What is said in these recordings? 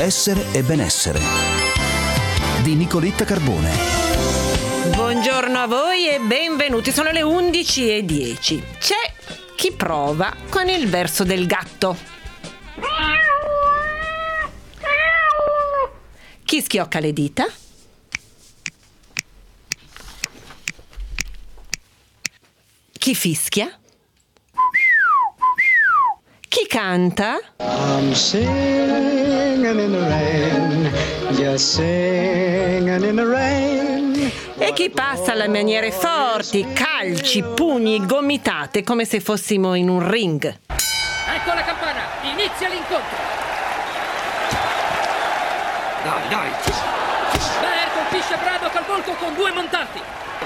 Essere e benessere di Nicoletta Carbone. Buongiorno a voi e benvenuti, sono le 11:10. C'è chi prova con il verso del gatto, chi schiocca le dita, chi fischia, chi canta, I'm singing in the rain, just singing in the rain. e chi passa alle maniere forti, calci, pugni, gomitate come se fossimo in un ring. Ecco la campana, inizia l'incontro. Dai. Baer colpisce Braddock al volto con 2 montanti.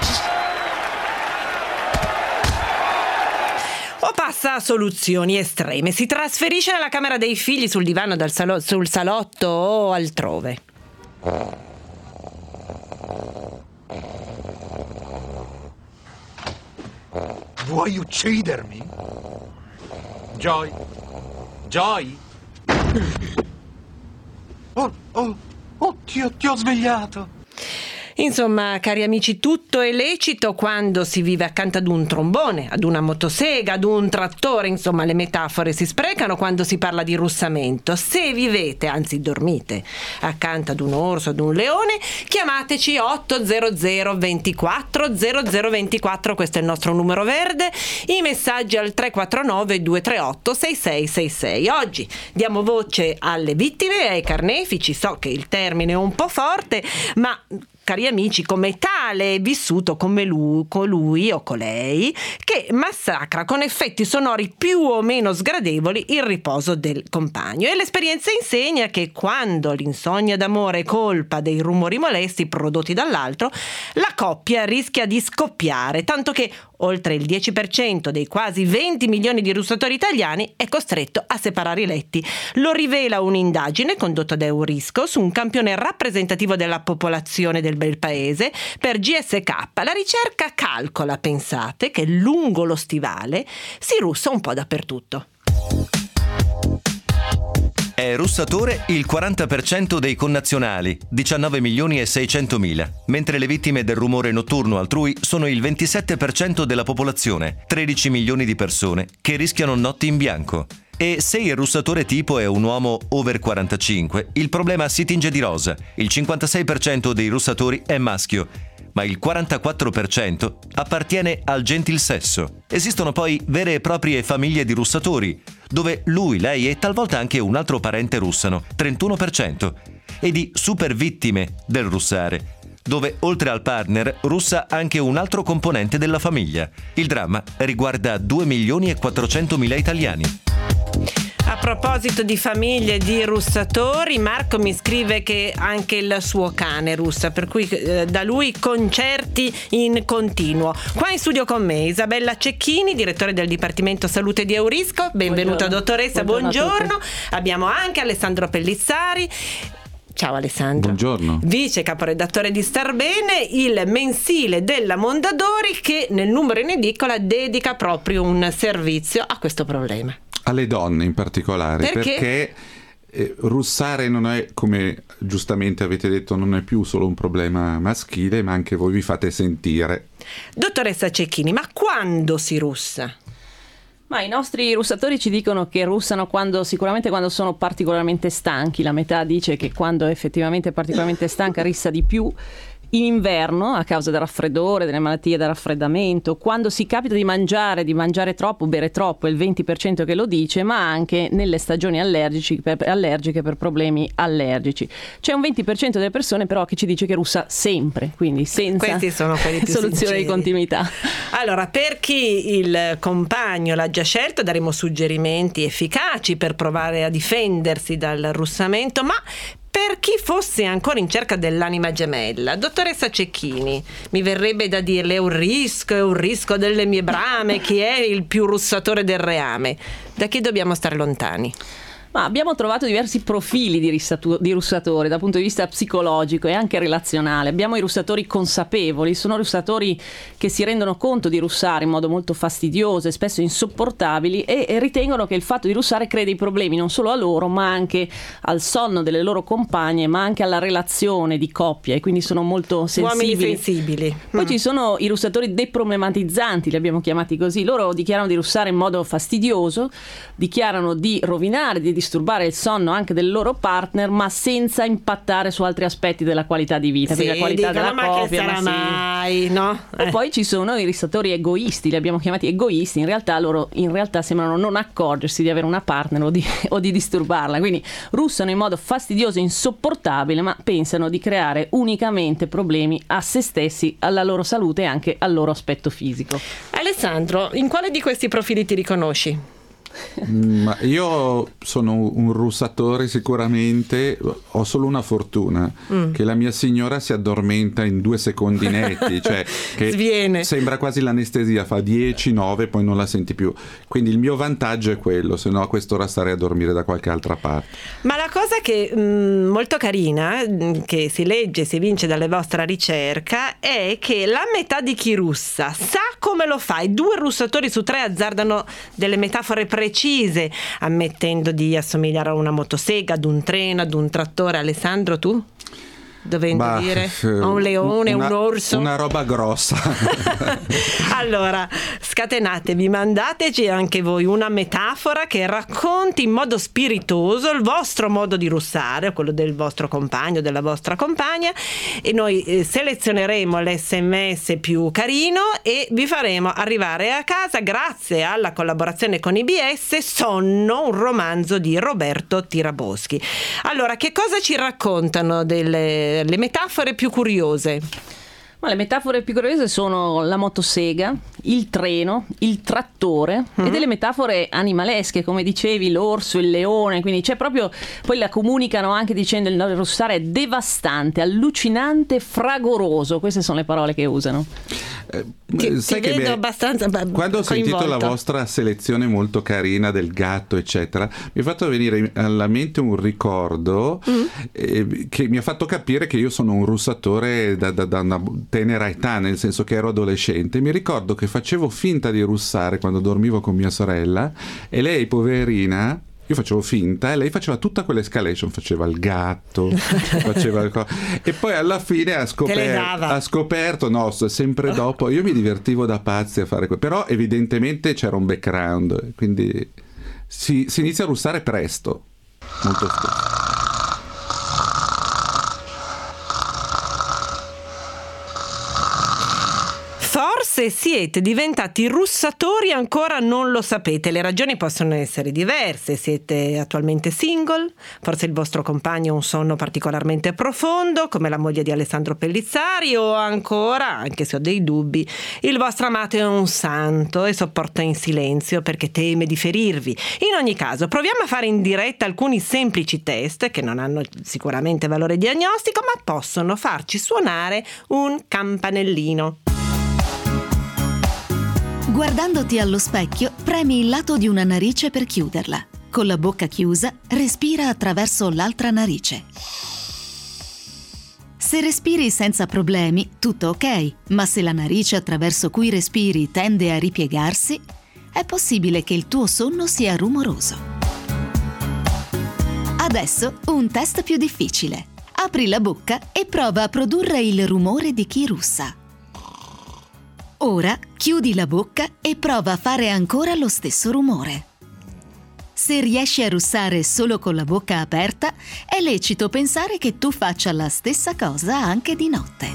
O passa a soluzioni estreme, si trasferisce nella camera dei figli, sul divano sul salotto o altrove. Vuoi uccidermi? Joy? Oddio, ti ho svegliato. Insomma, cari amici, tutto è lecito quando si vive accanto ad un trombone, ad una motosega, ad un trattore. Insomma, le metafore si sprecano quando si parla di russamento. Se vivete, anzi dormite, accanto ad un orso, ad un leone, chiamateci 800 24 0024, questo è il nostro numero verde, i messaggi al 349 238 6666. Oggi diamo voce alle vittime e ai carnefici. So che il termine è un po' forte, ma cari amici, come tale è vissuto come colui o colei che massacra con effetti sonori più o meno sgradevoli il riposo del compagno. E l'esperienza insegna che quando l'insonnia d'amore è colpa dei rumori molesti prodotti dall'altro, la coppia rischia di scoppiare, tanto che oltre il 10% dei quasi 20 milioni di russatori italiani è costretto a separare i letti. Lo rivela un'indagine condotta da Eurisco su un campione rappresentativo della popolazione del bel paese per GSK. La ricerca calcola, pensate, che lungo lo stivale si russa un po' dappertutto. È russatore il 40% dei connazionali, 19 milioni e 600 mila, mentre le vittime del rumore notturno altrui sono il 27% della popolazione, 13 milioni di persone che rischiano notti in bianco. E se il russatore tipo è un uomo over 45, il problema si tinge di rosa. Il 56% dei russatori è maschio, ma il 44% appartiene al gentil sesso. Esistono poi vere e proprie famiglie di russatori, dove lui, lei e talvolta anche un altro parente russano, 31%, e di super vittime del russare, dove oltre al partner russa anche un altro componente della famiglia. Il dramma riguarda 2 milioni e 400 mila italiani. A proposito di famiglie di russatori, Marco mi scrive che anche il suo cane russa, per cui da lui concerti in continuo. Qua in studio con me Isabella Cecchini, direttore del Dipartimento Salute di Eurisco. Benvenuta dottoressa, buongiorno. Abbiamo anche Alessandro Pellizzari. Ciao Alessandro. Buongiorno. Vice caporedattore di Starbene, il mensile della Mondadori, che nel numero in edicola dedica proprio un servizio a questo problema. Alle donne in particolare, perché russare non è, come giustamente avete detto, non è più solo un problema maschile, ma anche voi vi fate sentire. Dottoressa Cecchini, ma quando si russa? Ma i nostri russatori ci dicono che russano sicuramente quando sono particolarmente stanchi. La metà dice che quando effettivamente è particolarmente stanca rissa di più. In inverno, a causa del raffreddore, delle malattie da raffreddamento, quando si capita di mangiare troppo, bere troppo, è il 20% che lo dice, ma anche nelle stagioni allergiche per problemi allergici. C'è un 20% delle persone però che ci dice che russa sempre, quindi senza Questi sono quelli più soluzione sinceri. di continuità. Allora, per chi il compagno l'ha già scelto, daremo suggerimenti efficaci per provare a difendersi dal russamento, ma per chi fosse ancora in cerca dell'anima gemella, dottoressa Cecchini, mi verrebbe da dirle è un rischio delle mie brame, chi è il più russatore del reame? Da chi dobbiamo stare lontani? Ma abbiamo trovato diversi profili di russatori dal punto di vista psicologico e anche relazionale. Abbiamo i russatori consapevoli, sono russatori che si rendono conto di russare in modo molto fastidioso e spesso insopportabili e ritengono che il fatto di russare crei dei problemi non solo a loro ma anche al sonno delle loro compagne, ma anche alla relazione di coppia, e quindi sono molto sensibili. Uomini sensibili. Poi ci sono i russatori deproblematizzanti, li abbiamo chiamati così. Loro dichiarano di russare in modo fastidioso, dichiarano di rovinare, di disturbare il sonno anche del loro partner, ma senza impattare su altri aspetti della qualità di vita, quindi la qualità della coppia. Che sarà mai, no? E poi ci sono i russatori egoisti, li abbiamo chiamati egoisti. In realtà loro sembrano non accorgersi di avere una partner o di disturbarla, quindi russano in modo fastidioso e insopportabile, ma pensano di creare unicamente problemi a se stessi, alla loro salute e anche al loro aspetto fisico. Alessandro, in quale di questi profili ti riconosci? Ma io sono un russatore sicuramente, ho solo una fortuna, che la mia signora si addormenta in 2 secondi netti, cioè che sviene. Sembra quasi l'anestesia, fa 10, 9, poi non la senti più. Quindi il mio vantaggio è quello, se no a quest'ora starei a dormire da qualche altra parte. Ma la cosa che molto carina, che si legge, si evince dalle vostre ricerche, è che la metà di chi russa sa come lo fa. I 2 russatori su 3 azzardano delle metafore precise, ammettendo di assomigliare a una motosega, ad un treno, ad un trattore. Alessandro, tu? Dovendo dire a un leone, un orso, una roba grossa. Allora, scatenatevi, mandateci anche voi una metafora che racconti in modo spiritoso il vostro modo di russare o quello del vostro compagno, della vostra compagna, e noi selezioneremo l'SMS più carino e vi faremo arrivare a casa, grazie alla collaborazione con IBS, Sonno, un romanzo di Roberto Tiraboschi. Allora, che cosa ci raccontano le metafore più curiose? Ma le metafore più curiose sono la motosega, il treno, il trattore e delle metafore animalesche, come dicevi, l'orso, il leone, quindi c'è proprio, poi la comunicano anche dicendo il russare è devastante, allucinante, fragoroso, queste sono le parole che usano. Ti vedo abbastanza quando ho sentito la vostra selezione molto carina del gatto eccetera, mi ha fatto venire alla mente un ricordo che mi ha fatto capire che io sono un russatore da una tenera età, nel senso che ero adolescente. Mi ricordo che facevo finta di russare quando dormivo con mia sorella e lei, poverina, io facevo finta e lei faceva tutta quell'escalation, faceva il gatto, faceva e poi alla fine ha scoperto, no, sempre dopo, io mi divertivo da pazzi a fare però evidentemente c'era un background, quindi si inizia a russare presto, molto spesso. Forse siete diventati russatori e ancora non lo sapete. Le ragioni possono essere diverse. Siete attualmente single, forse il vostro compagno ha un sonno particolarmente profondo, come la moglie di Alessandro Pellizzari, o ancora, anche se ho dei dubbi, il vostro amato è un santo e sopporta in silenzio perché teme di ferirvi. In ogni caso, proviamo a fare in diretta alcuni semplici test che non hanno sicuramente valore diagnostico, ma possono farci suonare un campanellino. Guardandoti allo specchio, premi il lato di una narice per chiuderla. Con la bocca chiusa, respira attraverso l'altra narice. Se respiri senza problemi, tutto ok, ma se la narice attraverso cui respiri tende a ripiegarsi, è possibile che il tuo sonno sia rumoroso. Adesso un test più difficile. Apri la bocca e prova a produrre il rumore di chi russa. Ora chiudi la bocca e prova a fare ancora lo stesso rumore. Se riesci a russare solo con la bocca aperta, è lecito pensare che tu faccia la stessa cosa anche di notte.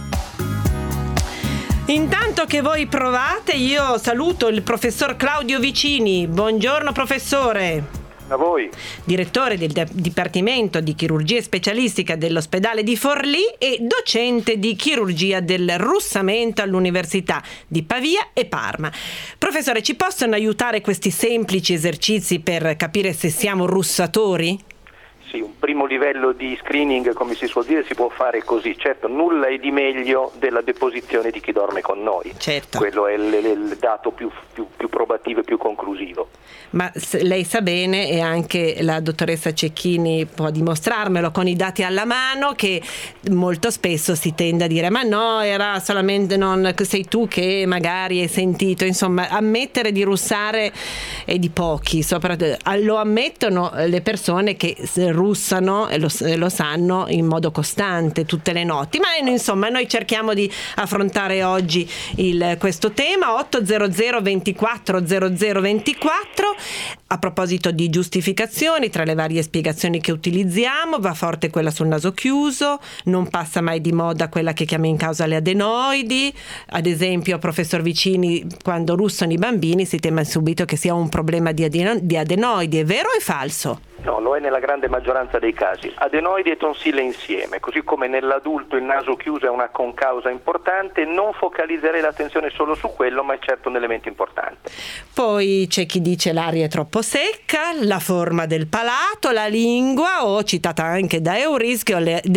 Intanto che voi provate, io saluto il professor Claudio Vicini. Buongiorno professore. A voi. Direttore del Dipartimento di Chirurgia Specialistica dell'ospedale di Forlì e docente di chirurgia del russamento all'Università di Pavia e Parma. Professore, ci possono aiutare questi semplici esercizi per capire se siamo russatori? sì, un primo livello di screening, come si suol dire, si può fare così. Certo, nulla è di meglio della deposizione di chi dorme con noi. Certo. Quello è il dato più probativo e più conclusivo. Ma lei sa bene, e anche la dottoressa Cecchini può dimostrarmelo con i dati alla mano, che molto spesso si tende a dire ma no, era solamente, non sei tu che magari hai sentito. Insomma, ammettere di russare è di pochi, soprattutto lo ammettono le persone che russano e lo sanno in modo costante tutte le notti. Ma insomma, noi cerchiamo di affrontare oggi questo tema. 800 24 00 24. A proposito di giustificazioni, tra le varie spiegazioni che utilizziamo va forte quella sul naso chiuso, non passa mai di moda quella che chiama in causa le adenoidi. Ad esempio, professor Vicini, quando russano i bambini si teme subito che sia un problema di adenoidi. È vero o è falso? No, lo è nella grande maggioranza dei casi. Adenoidi e tonsille insieme, così come nell'adulto il naso chiuso è una concausa importante. Non focalizzerei l'attenzione solo su quello, ma è certo un elemento importante. Poi c'è chi dice l'aria è troppo secca, la forma del palato, la lingua o, citata anche da Eurisco,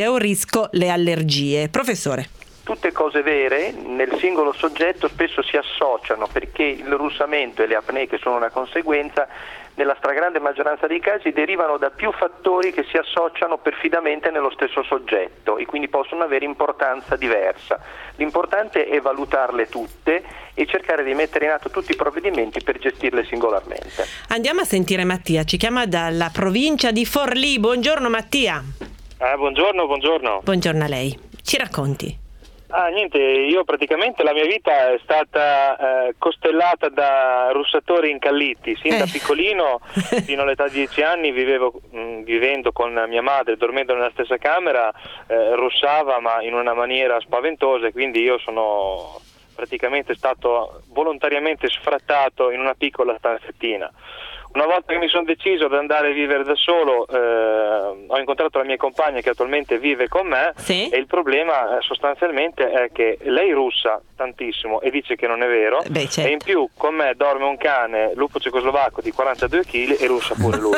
le allergie. Professore. Tutte cose vere, nel singolo soggetto spesso si associano, perché il russamento e le apnee, che sono una conseguenza, nella stragrande maggioranza dei casi derivano da più fattori che si associano perfidamente nello stesso soggetto e quindi possono avere importanza diversa. L'importante è valutarle tutte e cercare di mettere in atto tutti i provvedimenti per gestirle singolarmente. Andiamo a sentire Mattia, ci chiama dalla provincia di Forlì. Buongiorno Mattia. Buongiorno. Buongiorno a lei, ci racconti. Niente, io praticamente la mia vita è stata costellata da russatori incalliti. Sin da piccolino, fino all'età di 10 anni, vivendo con mia madre, dormendo nella stessa camera, russava ma in una maniera spaventosa, e quindi io sono praticamente stato volontariamente sfrattato in una piccola stanzettina. Una volta che mi sono deciso ad andare a vivere da solo, ho incontrato la mia compagna che attualmente vive con me, sì? E il problema sostanzialmente è che lei russa tantissimo e dice che non è vero, certo. E in più con me dorme un cane lupo cecoslovacco di 42 kg e russa pure lui.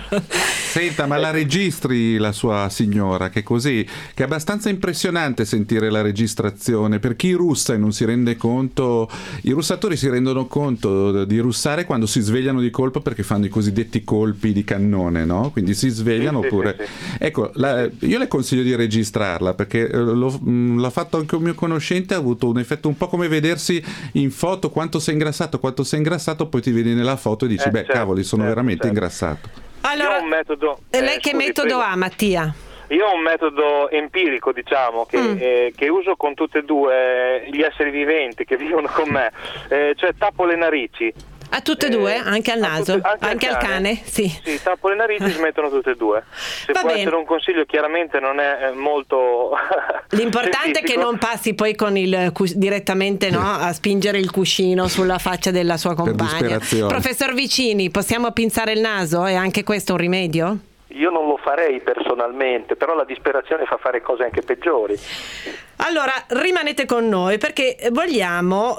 Senta, ma la registri la sua signora, che così, che è abbastanza impressionante sentire la registrazione. Per chi russa e non si rende conto, i russatori si rendono conto di russare quando si svegliano di colpo, perché fanno i cosiddetti colpi di cannone, no? Quindi si svegliano oppure... Sì. Ecco, io le consiglio di registrarla, perché l'ha fatto anche un mio conoscente, ha avuto un effetto un po' come vedersi in foto quanto sei ingrassato, poi ti vedi nella foto e dici, certo, cavoli, sono veramente ingrassato. Allora, io ho un metodo, lei che metodo ha, Mattia? Io ho un metodo empirico, diciamo, che uso con tutti e due gli esseri viventi che vivono con me, cioè tappo le narici. A tutte e due? Anche al naso? Anche al cane? Sì, tappo le narici e smettono tutte e due. Se Va può bene. essere un consiglio, chiaramente non è molto l'importante è che non passi poi con direttamente, no, a spingere il cuscino sulla faccia della sua compagna. Professor Vicini, possiamo pinzare il naso? È anche questo un rimedio? Io non lo farei personalmente, però la disperazione fa fare cose anche peggiori. Allora, rimanete con noi perché vogliamo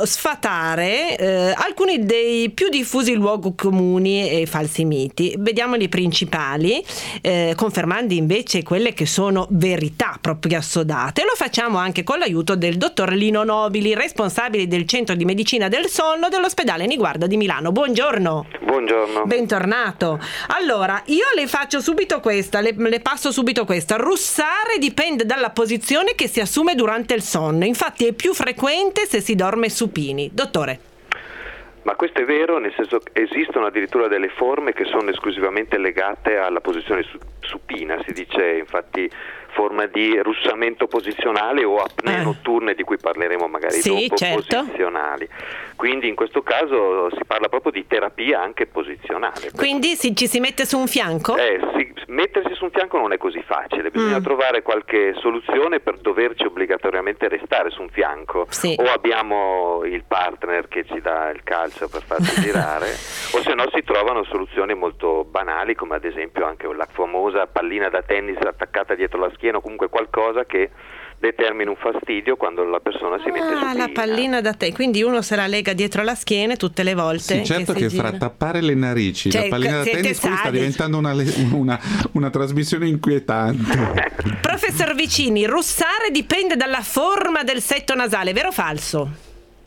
sfatare alcuni dei più diffusi luoghi comuni e falsi miti. Vediamoli principali, confermando invece quelle che sono verità proprio assodate. Lo facciamo anche con l'aiuto del dottor Lino Nobili, responsabile del Centro di Medicina del Sonno dell'Ospedale Niguarda di Milano. Buongiorno. Buongiorno. Bentornato. Allora, io le faccio subito questa, le passo subito questa. Russare dipende dalla posizione che si assume durante il sonno, infatti è più frequente se si dorme supini. Dottore. Ma questo è vero, nel senso che esistono addirittura delle forme che sono esclusivamente legate alla posizione supina, si dice infatti forma di russamento posizionale o apnee notturne, di cui parleremo magari dopo, certo. Posizionali. Quindi in questo caso si parla proprio di terapia anche posizionale. Quindi ci si mette su un fianco? Mettersi su un fianco non è così facile, bisogna trovare qualche soluzione per doverci obbligatoriamente restare su un fianco, o abbiamo il partner che ci dà il calcio per farci girare, o se no si trovano soluzioni molto banali, come ad esempio anche la famosa pallina da tennis attaccata dietro la schiena, o comunque qualcosa che determina un fastidio quando la persona si mette supina. La pallina da te, quindi uno se la lega dietro la schiena tutte le volte. Sì, certo che fra tappare le narici, cioè, la pallina da tennis sta diventando una trasmissione inquietante. Professor Vicini, russare dipende dalla forma del setto nasale, vero o falso?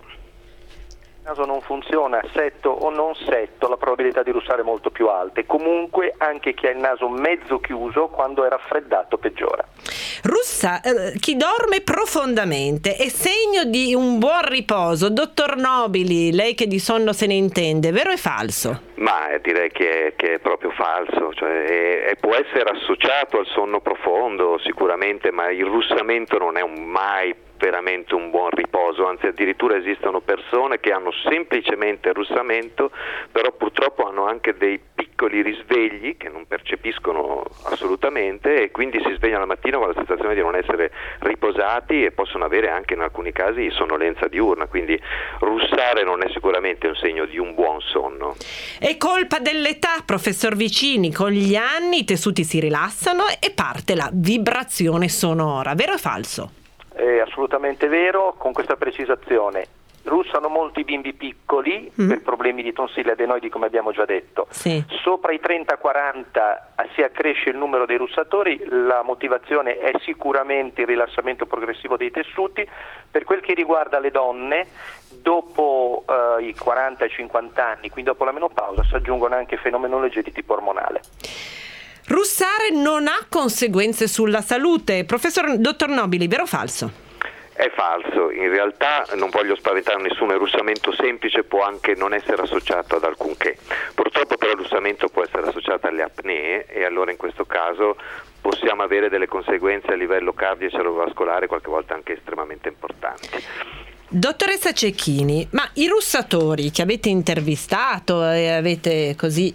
Il naso non funziona, setto o non setto, la probabilità di russare è molto più alta e comunque anche chi ha il naso mezzo chiuso quando è raffreddato peggiora. Chi dorme profondamente è segno di un buon riposo. Dottor Nobili, lei che di sonno se ne intende, vero o falso? Ma direi che è proprio falso, cioè, può essere associato al sonno profondo sicuramente, ma il russamento non è mai veramente un buon riposo, anzi addirittura esistono persone che hanno semplicemente il russamento, però purtroppo hanno anche dei piccoli risvegli che non percepiscono assolutamente e quindi si svegliano la mattina con la sensazione di non essere riposati e possono avere anche in alcuni casi sonnolenza diurna, quindi russare non è sicuramente un segno di un buon sonno. È colpa dell'età, professor Vicini, con gli anni i tessuti si rilassano e parte la vibrazione sonora, vero o falso? È assolutamente vero, con questa precisazione. Russano molti bimbi piccoli per problemi di tonsille adenoidi, come abbiamo già detto. Sì. Sopra i 30-40 si accresce il numero dei russatori, la motivazione è sicuramente il rilassamento progressivo dei tessuti. Per quel che riguarda le donne, dopo i 40 e 50 anni, quindi dopo la menopausa, si aggiungono anche fenomenologie di tipo ormonale. Russare non ha conseguenze sulla salute. Dottor Nobili, vero o falso? È falso, in realtà non voglio spaventare nessuno, il russamento semplice può anche non essere associato ad alcunché. Purtroppo però il russamento può essere associato alle apnee e allora in questo caso possiamo avere delle conseguenze a livello cardio e cerebrovascolare qualche volta anche estremamente importanti. Dottoressa Cecchini, ma i russatori che avete intervistato e avete così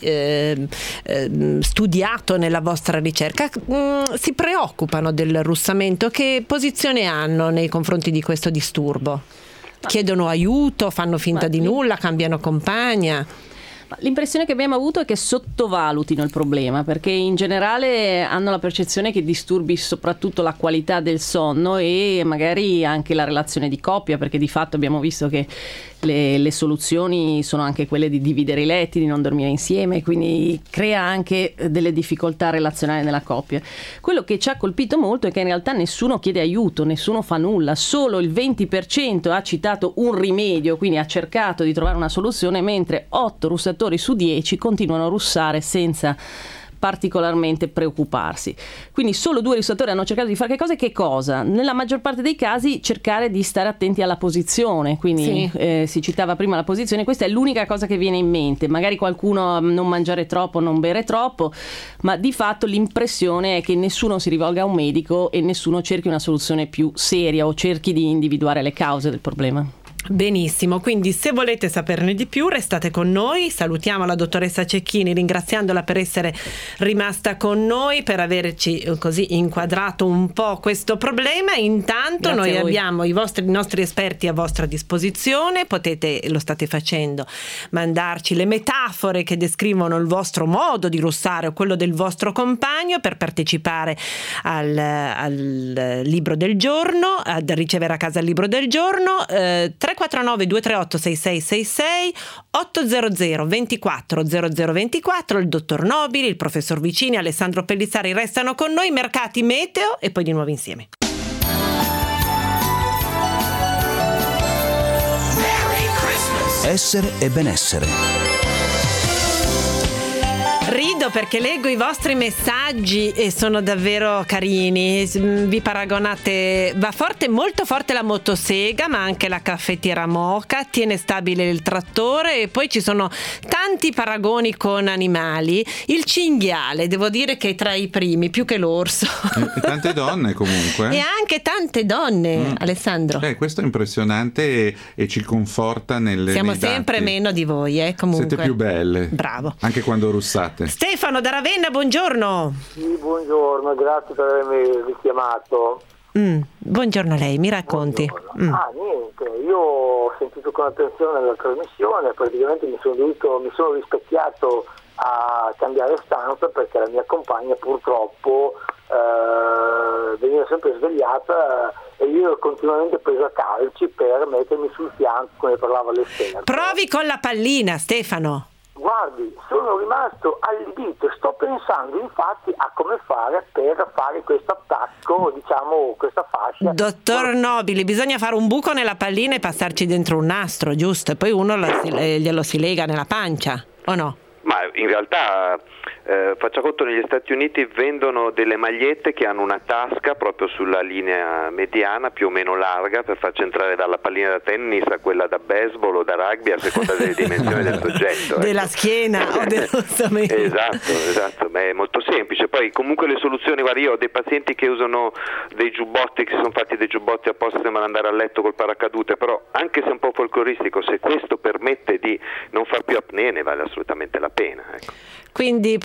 studiato nella vostra ricerca si preoccupano del russamento? Che posizione hanno nei confronti di questo disturbo? Chiedono aiuto, fanno finta di nulla, cambiano compagna? L'impressione che abbiamo avuto è che sottovalutino il problema, perché in generale hanno la percezione che disturbi soprattutto la qualità del sonno e magari anche la relazione di coppia, perché di fatto abbiamo visto che le soluzioni sono anche quelle di dividere i letti, di non dormire insieme, quindi crea anche delle difficoltà relazionali nella coppia. Quello che ci ha colpito molto è che in realtà nessuno chiede aiuto, nessuno fa nulla, solo il 20% ha citato un rimedio, quindi ha cercato di trovare una soluzione, mentre 8 russatori su 10 continuano a russare senza particolarmente preoccuparsi. Quindi solo 2 russatori hanno cercato di fare che cosa? Nella maggior parte dei casi cercare di stare attenti alla posizione, quindi si citava prima la posizione, questa è l'unica cosa che viene in mente, magari qualcuno non mangiare troppo, non bere troppo, ma di fatto l'impressione è che nessuno si rivolga a un medico e nessuno cerchi una soluzione più seria o cerchi di individuare le cause del problema. Benissimo, quindi se volete saperne di più restate con noi. Salutiamo la dottoressa Cecchini ringraziandola per essere rimasta con noi, per averci così inquadrato un po' questo problema. Intanto noi abbiamo i nostri esperti a vostra disposizione, potete, lo state facendo, mandarci le metafore che descrivono il vostro modo di russare o quello del vostro compagno per partecipare al libro del giorno, a ricevere a casa il libro del giorno. 349 238 6666 800 24 0024. Il dottor Nobili, il professor Vicini, Alessandro Pellizzari restano con noi. Mercati, meteo e poi di nuovo insieme. Essere e benessere. Rido perché leggo i vostri messaggi e sono davvero carini. Vi paragonate, va forte, molto forte la motosega, ma anche la caffettiera Moka, tiene stabile il trattore e poi ci sono tanti paragoni con animali. Il cinghiale, devo dire che è tra i primi, più che l'orso. E tante donne comunque. E anche tante donne, Alessandro. Questo è impressionante e ci conforta Siamo nei sempre dati. meno di voi, comunque. Siete più belle. Bravo. Anche quando russate. Stefano da Ravenna, buongiorno. Sì, buongiorno, grazie per avermi richiamato. Buongiorno a lei, mi racconti. Niente, io ho sentito con attenzione la trasmissione, praticamente mi sono rispecchiato a cambiare stanza perché la mia compagna purtroppo veniva sempre svegliata e io ero continuamente preso a calci per mettermi sul fianco, come parlava l'esterno. Provi con la pallina, Stefano. Guardi, sono rimasto allibito, sto pensando infatti a come fare per fare questo attacco, diciamo, questa fascia. Dottor Nobili, bisogna fare un buco nella pallina e passarci dentro un nastro, giusto? E poi uno glielo si lega nella pancia, o no? Ma in realtà faccia conto, negli Stati Uniti vendono delle magliette che hanno una tasca proprio sulla linea mediana più o meno larga per farci entrare dalla pallina da tennis a quella da baseball o da rugby a seconda delle dimensioni del soggetto. Della schiena o dell'ossamento. Esatto, ma è molto semplice. Poi comunque le soluzioni, guarda, io ho dei pazienti che usano dei giubbotti, che si sono fatti dei giubbotti apposta per andare a letto col paracadute, però anche se è un po' folcloristico, se questo permette di non far più apnea ne vale assolutamente la pena, ecco. Quindi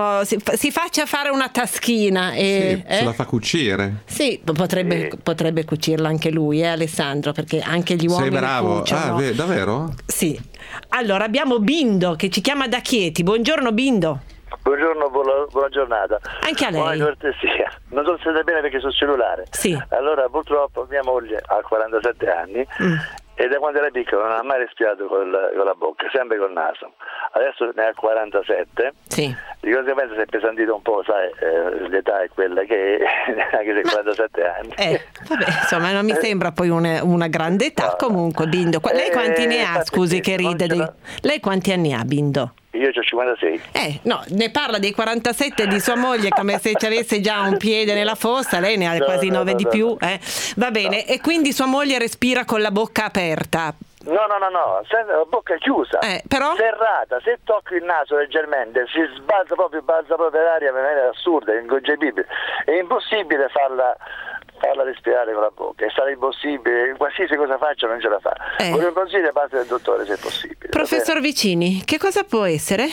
si faccia fare una taschina e se la fa cucire. Sì, potrebbe cucirla anche lui, Alessandro, perché anche gli uomini sei bravo. cuciono. Davvero? Sì. Allora abbiamo Bindo che ci chiama da Chieti. Buongiorno Bindo. Buongiorno, buona giornata. Anche a lei. Buona cortesia. Non so se sente bene perché sul cellulare. Sì. Allora, purtroppo mia moglie ha 47 anni e da quando era piccola non ha mai respirato con la bocca, sempre col naso. Adesso ne ha 47. Sì. Di conseguenza si è pesantito un po', sai, l'età è quella che è, anche se 47 anni. Vabbè, insomma, non mi sembra poi una grande età. Comunque, Bindo, lei quanti ne ha? Scusi che ride. Lei quanti anni ha, Bindo? Io ho 56. No, ne parla dei 47 di sua moglie come se ci avesse già un piede nella fossa, lei ne ha quasi 9 di più. Va bene, e quindi sua moglie respira con la bocca aperta. No, la bocca chiusa, però? serrata. Se tocchi il naso leggermente si balza proprio l'aria, è assurda, è inconcepibile. È impossibile farla respirare con la bocca, è stato impossibile, qualsiasi cosa faccia non ce la fa. Voglio un consiglio da parte del dottore se è possibile. Professor Vicini, che cosa può essere?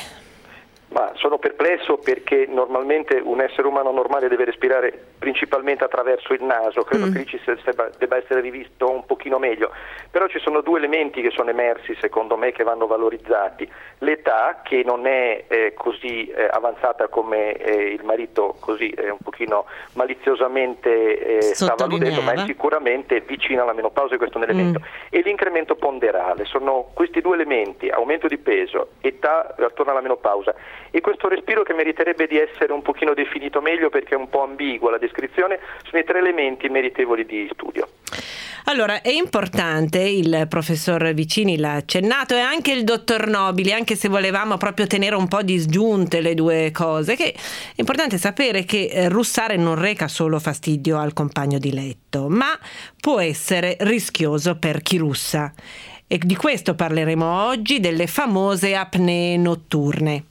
Ma sono perplesso perché normalmente un essere umano normale deve respirare principalmente attraverso il naso, credo che lì ci debba essere rivisto un pochino meglio, però ci sono due elementi che sono emersi secondo me che vanno valorizzati: l'età, che non è così avanzata come il marito così un pochino maliziosamente stava alludendo, ma è sicuramente vicina alla menopausa, questo è un elemento, e l'incremento ponderale. Sono questi due elementi, aumento di peso, età attorno alla menopausa, e questo respiro che meriterebbe di essere un pochino definito meglio perché è un po' ambigua la descrizione, sono i tre elementi meritevoli di studio. Allora, è importante, il professor Vicini l'ha accennato e anche il dottor Nobili, anche se volevamo proprio tenere un po' disgiunte le due cose, che è importante sapere che russare non reca solo fastidio al compagno di letto, ma può essere rischioso per chi russa. E di questo parleremo oggi, delle famose apnee notturne.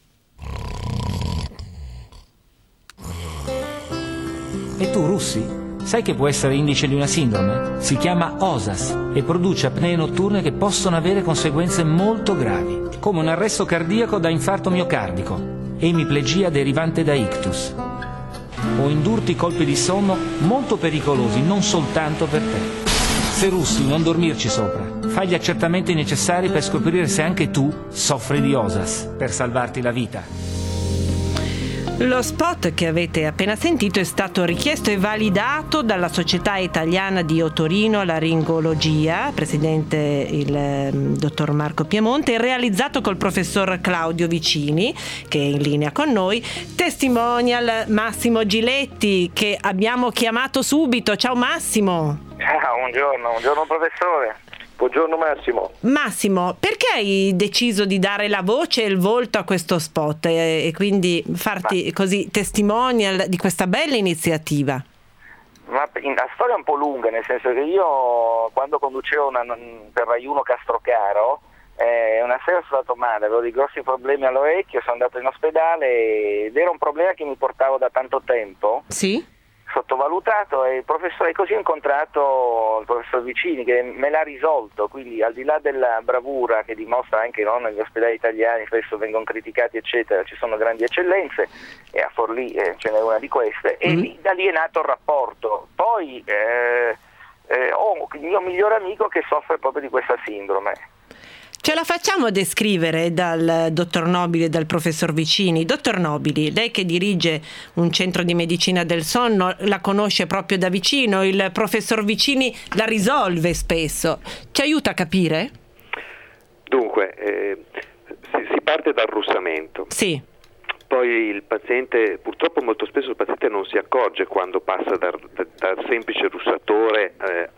E tu russi? Sai che può essere indice di una sindrome? Si chiama OSAS e produce apnee notturne che possono avere conseguenze molto gravi, come un arresto cardiaco da infarto miocardico, emiplegia derivante da ictus o indurti colpi di sonno molto pericolosi non soltanto per te. Se russi, non dormirci sopra. Fai gli accertamenti necessari per scoprire se anche tu soffri di OSAS, per salvarti la vita. Lo spot che avete appena sentito è stato richiesto e validato dalla Società Italiana di Otorinolaringologia, presidente il dottor Marco Piemonte, e realizzato col professor Claudio Vicini, che è in linea con noi, testimonial Massimo Giletti, che abbiamo chiamato subito. Ciao Massimo. Buongiorno professore. Buongiorno Massimo. Massimo, perché hai deciso di dare la voce e il volto a questo spot e quindi farti così testimonial di questa bella iniziativa? La storia è un po' lunga, nel senso che io quando conducevo per Rai 1 Castrocaro, una sera sono stato male, avevo dei grossi problemi all'orecchio, sono andato in ospedale ed era un problema che mi portavo da tanto tempo. Sì? Sottovalutato, e il professore, così ho incontrato il professor Vicini che me l'ha risolto, quindi al di là della bravura che dimostra anche negli ospedali italiani, spesso vengono criticati eccetera, ci sono grandi eccellenze e a Forlì ce n'è una di queste, e da lì è nato il rapporto. Poi ho il mio migliore amico che soffre proprio di questa sindrome. Ce la facciamo descrivere dal dottor Nobili e dal professor Vicini? Dottor Nobili, lei che dirige un centro di medicina del sonno la conosce proprio da vicino, il professor Vicini la risolve spesso, ci aiuta a capire? Dunque, si parte dal russamento. Sì. Poi il paziente, purtroppo molto spesso il paziente non si accorge quando passa dal semplice russatore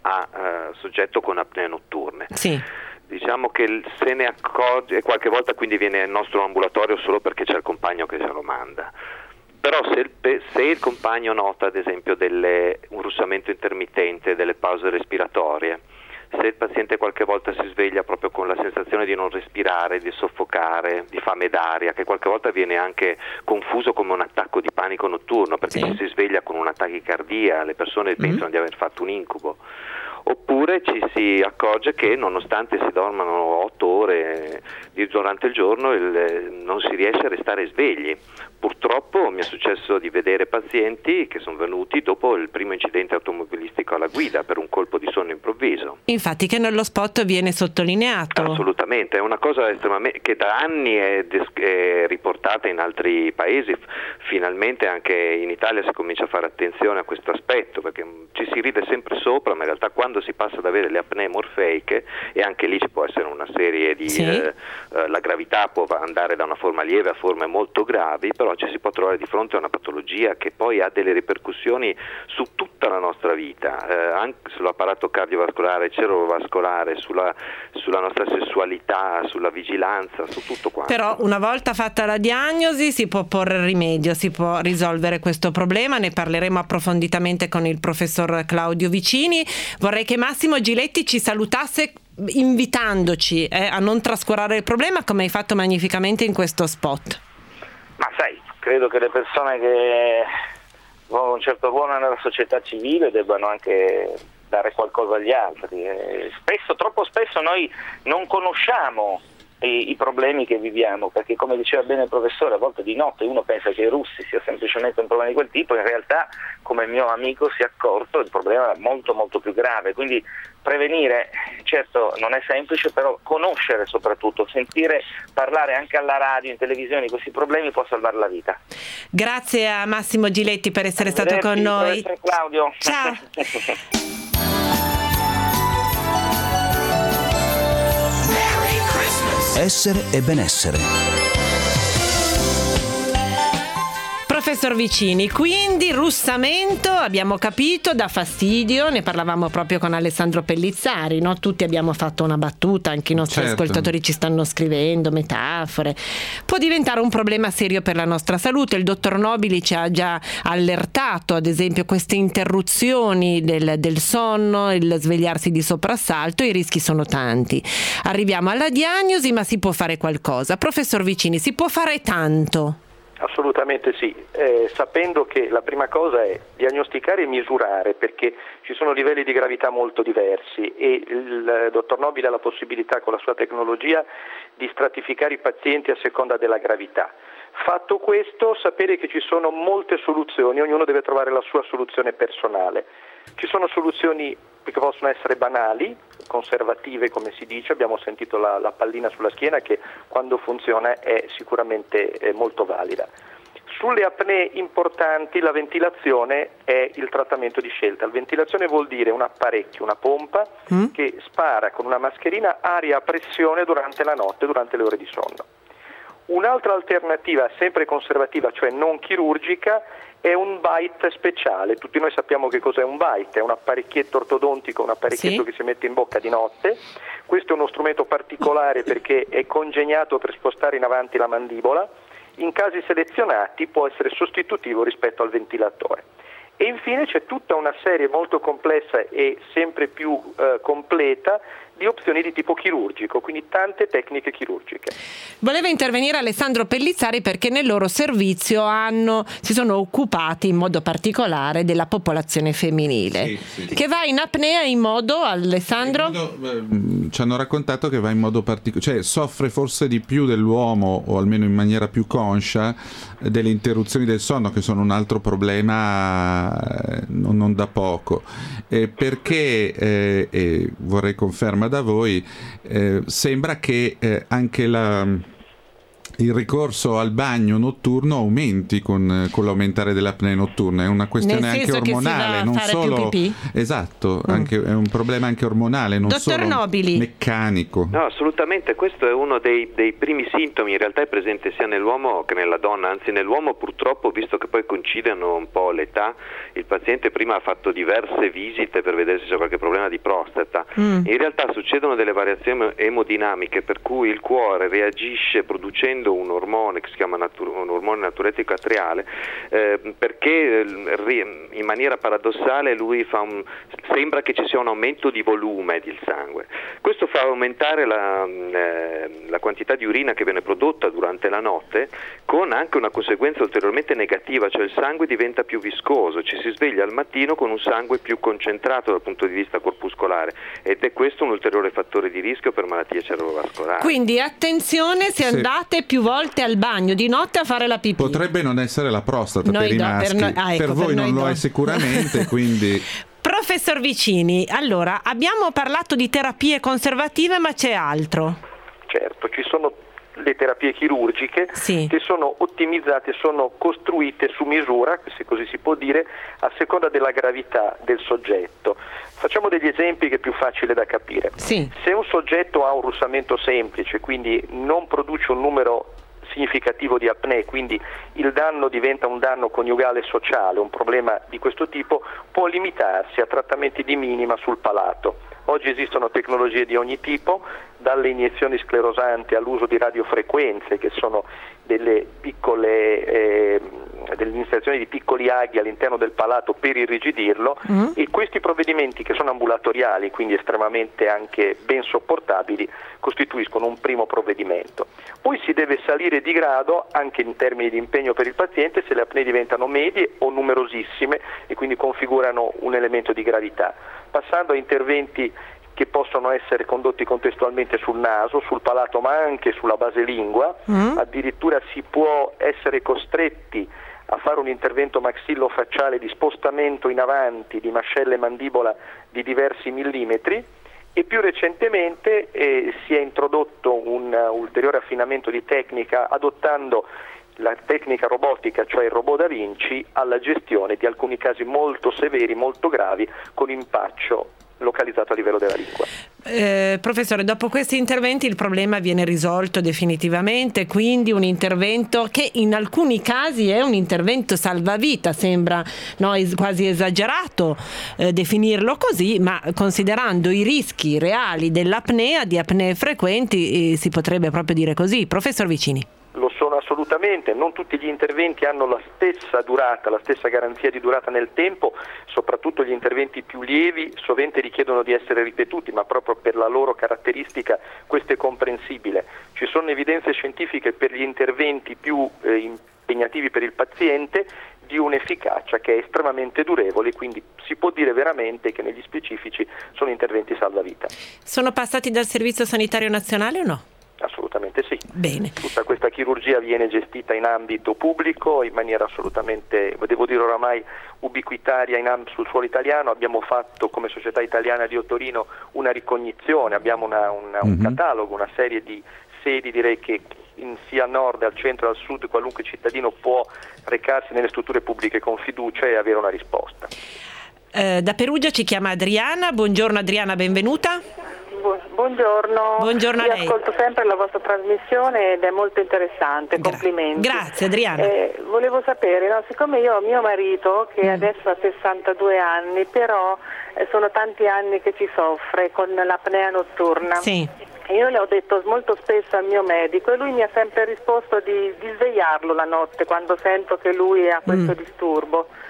a soggetto con apnee notturne. Sì. Diciamo che se ne accorge e qualche volta quindi viene al nostro ambulatorio solo perché c'è il compagno che se lo manda. Però se il compagno nota ad esempio un russamento intermittente, delle pause respiratorie, se il paziente qualche volta si sveglia proprio con la sensazione di non respirare, di soffocare, di fame d'aria, che qualche volta viene anche confuso come un attacco di panico notturno, perché si sveglia con una tachicardia, le persone pensano di aver fatto un incubo. Oppure ci si accorge che nonostante si dormano 8 ore durante il giorno non si riesce a restare svegli. Purtroppo mi è successo di vedere pazienti che sono venuti dopo il primo incidente automobilistico alla guida per un colpo di sonno improvviso. Infatti, che nello spot viene sottolineato. Assolutamente, è una cosa estremamente che da anni è riportata in altri paesi. Finalmente anche in Italia si comincia a fare attenzione a questo aspetto, perché ci si ride sempre sopra, ma in realtà quando si passa ad avere le apnee morfeiche, e anche lì ci può essere una serie di la gravità può andare da una forma lieve a forme molto gravi, però ci si può trovare di fronte a una patologia che poi ha delle ripercussioni su tutta la nostra vita, anche sull'apparato cardiovascolare, cerebrovascolare, sulla nostra sessualità, sulla vigilanza, su tutto quanto. Però una volta fatta la diagnosi si può porre rimedio, si può risolvere questo problema. Ne parleremo approfonditamente con il professor Claudio Vicini. Vorrei che Massimo Giletti ci salutasse invitandoci a non trascurare il problema, come hai fatto magnificamente in questo spot. Ma sai, credo che le persone che hanno un certo ruolo nella società civile debbano anche dare qualcosa agli altri. Troppo spesso noi non conosciamo i problemi che viviamo, perché come diceva bene il professore, a volte di notte uno pensa che i russi sia semplicemente un problema di quel tipo, in realtà, come il mio amico si è accorto, il problema è molto molto più grave. Quindi prevenire, certo non è semplice, però conoscere soprattutto, sentire parlare anche alla radio, in televisione di questi problemi può salvare la vita. Grazie a Massimo Giletti per essere stato con noi. Claudio. Ciao. Essere e benessere. Professor Vicini, quindi russamento, abbiamo capito, dà fastidio, ne parlavamo proprio con Alessandro Pellizzari, no? Tutti abbiamo fatto una battuta, anche i nostri ascoltatori ci stanno scrivendo metafore. Può diventare un problema serio per la nostra salute. Il dottor Nobili ci ha già allertato, ad esempio, queste interruzioni del sonno, il svegliarsi di soprassalto, i rischi sono tanti. Arriviamo alla diagnosi, ma si può fare qualcosa. Professor Vicini, si può fare tanto? Assolutamente sì, sapendo che la prima cosa è diagnosticare e misurare, perché ci sono livelli di gravità molto diversi e il dottor Nobile ha la possibilità con la sua tecnologia di stratificare i pazienti a seconda della gravità. Fatto questo, sapere che ci sono molte soluzioni, ognuno deve trovare la sua soluzione personale. Ci sono soluzioni che possono essere banali, conservative come si dice, abbiamo sentito la pallina sulla schiena che quando funziona è sicuramente molto valida. Sulle apnee importanti la ventilazione è il trattamento di scelta. La ventilazione vuol dire un apparecchio, una pompa che spara con una mascherina aria a pressione durante la notte, durante le ore di sonno. Un'altra alternativa sempre conservativa, cioè non chirurgica, è un bite speciale. Tutti noi sappiamo che cos'è un bite, è un apparecchietto ortodontico, un apparecchietto che si mette in bocca di notte. Questo è uno strumento particolare perché è congegnato per spostare in avanti la mandibola. In casi selezionati può essere sostitutivo rispetto al ventilatore. E infine c'è tutta una serie molto complessa e sempre più completa di opzioni di tipo chirurgico, quindi tante tecniche chirurgiche. Voleva intervenire Alessandro Pellizzari perché nel loro servizio si sono occupati in modo particolare della popolazione femminile, che va in apnea in modo, Alessandro? ci hanno raccontato che va in modo particolare, cioè soffre forse di più dell'uomo, o almeno in maniera più conscia, delle interruzioni del sonno, che sono un altro problema non da poco, perché e vorrei conferma da voi, sembra che anche il ricorso al bagno notturno aumenti con l'aumentare dell'apnea notturna. È una questione anche ormonale, non solo esatto, anche, è un problema anche ormonale, non Dottor solo Nobili. meccanico. No, assolutamente, questo è uno dei primi sintomi, in realtà è presente sia nell'uomo che nella donna, anzi nell'uomo purtroppo, visto che poi coincidono un po' l'età, il paziente prima ha fatto diverse visite per vedere se c'è qualche problema di prostata. In realtà succedono delle variazioni emodinamiche per cui il cuore reagisce producendo un ormone che si chiama un ormone natruretico atriale, perché in maniera paradossale lui sembra che ci sia un aumento di volume del sangue. Questo fa aumentare la quantità di urina che viene prodotta durante la notte, con anche una conseguenza ulteriormente negativa, cioè il sangue diventa più viscoso, ci si sveglia al mattino con un sangue più concentrato dal punto di vista corpuscolare, ed è questo un ulteriore fattore di rischio per malattie cerebrovascolari. Quindi attenzione se andate più volte al bagno di notte a fare la pipì. Potrebbe non essere la prostata per i maschi, per voi non lo è sicuramente, quindi... Professor Vicini, allora abbiamo parlato di terapie conservative, ma c'è altro? Certo, ci sono le terapie chirurgiche che sono ottimizzate, sono costruite su misura, se così si può dire, a seconda della gravità del soggetto. Facciamo degli esempi che è più facile da capire. Se un soggetto ha un russamento semplice, quindi non produce un numero significativo di apnee, quindi il danno diventa un danno coniugale sociale, un problema di questo tipo, può limitarsi a trattamenti di minima sul palato. Oggi esistono tecnologie di ogni tipo, dalle iniezioni sclerosanti all'uso di radiofrequenze, che sono delle inserzioni di piccoli aghi all'interno del palato per irrigidirlo, e questi provvedimenti, che sono ambulatoriali, quindi estremamente anche ben sopportabili, costituiscono un primo provvedimento. Poi si deve salire di grado anche in termini di impegno per il paziente se le apnee diventano medie o numerosissime e quindi configurano un elemento di gravità, passando a interventi che possono essere condotti contestualmente sul naso, sul palato, ma anche sulla base lingua. Addirittura si può essere costretti a fare un intervento maxillofacciale di spostamento in avanti di mascella e mandibola di diversi millimetri, e più recentemente si è introdotto un ulteriore affinamento di tecnica adottando la tecnica robotica, cioè il robot Da Vinci, alla gestione di alcuni casi molto severi, molto gravi, con impaccio localizzato a livello della lingua. Professore, dopo questi interventi il problema viene risolto definitivamente, quindi un intervento che in alcuni casi è un intervento salvavita, sembra quasi esagerato definirlo così, ma considerando i rischi reali dell'apnea, di apnee frequenti, si potrebbe proprio dire così. Professor Vicini. Lo sono assolutamente, non tutti gli interventi hanno la stessa durata, la stessa garanzia di durata nel tempo, soprattutto gli interventi più lievi sovente richiedono di essere ripetuti, ma proprio per la loro caratteristica questo è comprensibile. Ci sono evidenze scientifiche per gli interventi più impegnativi per il paziente di un'efficacia che è estremamente durevole, quindi si può dire veramente che negli specifici sono interventi salvavita. Sono passati dal Servizio Sanitario Nazionale o no? Assolutamente sì. Bene. Tutta questa chirurgia viene gestita in ambito pubblico in maniera assolutamente, devo dire oramai ubiquitaria sul suolo italiano. Abbiamo fatto come Società Italiana di Otorino una ricognizione, abbiamo un catalogo, una serie di sedi, direi che sia al nord, al centro e al sud qualunque cittadino può recarsi nelle strutture pubbliche con fiducia e avere una risposta. Da Perugia ci chiama Adriana. Buongiorno Adriana, benvenuta. Buongiorno. Buongiorno a lei. Ascolto sempre la vostra trasmissione ed è molto interessante, complimenti. Grazie Adriana. Volevo sapere, siccome io ho mio marito che adesso ha 62 anni, però sono tanti anni che ci soffre con l'apnea notturna. Sì. Io le ho detto molto spesso al mio medico e lui mi ha sempre risposto di svegliarlo la notte quando sento che lui ha questo disturbo.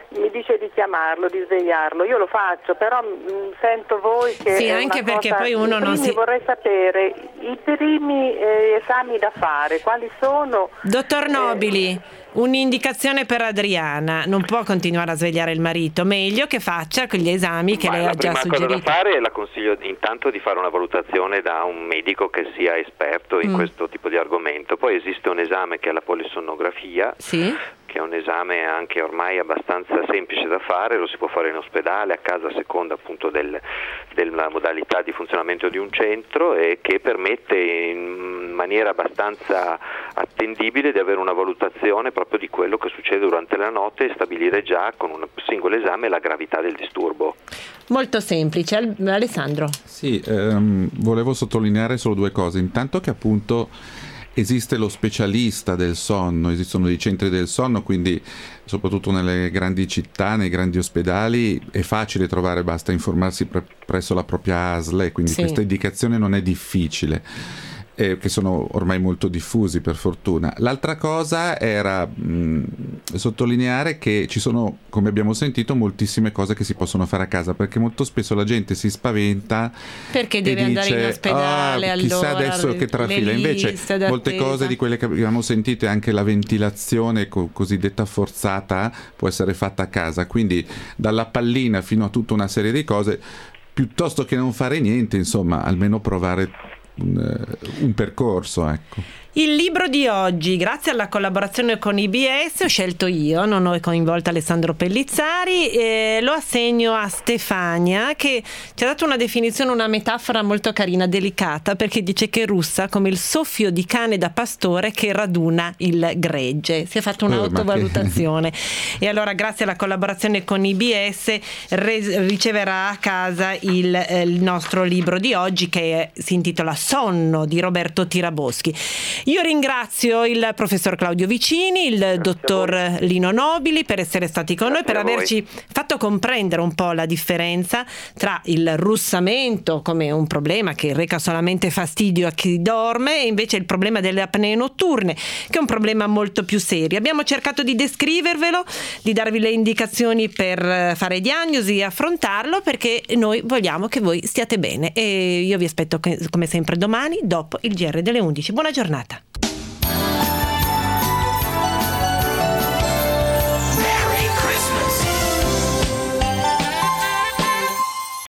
mi dice di chiamarlo, di svegliarlo. Io lo faccio, però sento voi che sì, è anche una perché cosa, poi uno non si... Vorrei sapere i primi esami da fare, quali sono? Dottor Nobili, un'indicazione per Adriana: non può continuare a svegliare il marito, meglio che faccia quegli esami che lei ha già suggerito. La prima cosa da fare, la consiglio intanto di fare una valutazione da un medico che sia esperto in questo tipo di argomento. Poi esiste un esame che è la polissonnografia, sì, che è un esame anche ormai abbastanza semplice da fare, lo si può fare in ospedale, a casa, a seconda appunto della modalità di funzionamento di un centro, e che permette in maniera abbastanza attendibile di avere una valutazione proprio di quello che succede durante la notte e stabilire già con un singolo esame la gravità del disturbo. Molto semplice. Alessandro? Sì, volevo sottolineare solo due cose. Intanto che appunto esiste lo specialista del sonno, esistono dei centri del sonno, quindi soprattutto nelle grandi città, nei grandi ospedali è facile trovare, basta informarsi presso la propria ASL, quindi sì, questa indicazione non è difficile, che sono ormai molto diffusi per fortuna. L'altra cosa era sottolineare che ci sono, come abbiamo sentito, moltissime cose che si possono fare a casa, perché molto spesso la gente si spaventa perché deve andare in ospedale, chissà allora, adesso che trafila. Invece molte cose di quelle che abbiamo sentito, e anche la ventilazione cosiddetta forzata può essere fatta a casa, quindi dalla pallina fino a tutta una serie di cose, piuttosto che non fare niente, insomma, almeno provare un percorso, ecco. Il libro di oggi, grazie alla collaborazione con IBS, ho scelto io, non ho coinvolto Alessandro Pellizzari, lo assegno a Stefania, che ci ha dato una definizione, una metafora molto carina, delicata, perché dice che è russa come il soffio di cane da pastore che raduna il gregge. Si è fatta un'autovalutazione. E allora, grazie alla collaborazione con IBS, riceverà a casa il nostro libro di oggi, che si intitola Sonno, di Roberto Tiraboschi. Io ringrazio il professor Claudio Vicini, il dottor Lino Nobili per essere stati con noi, per averci fatto comprendere un po' la differenza tra il russamento come un problema che reca solamente fastidio a chi dorme, e invece il problema delle apnee notturne, che è un problema molto più serio. Abbiamo cercato di descrivervelo, di darvi le indicazioni per fare diagnosi e affrontarlo, perché noi vogliamo che voi stiate bene, e io vi aspetto come sempre domani dopo il GR delle 11. Buona giornata.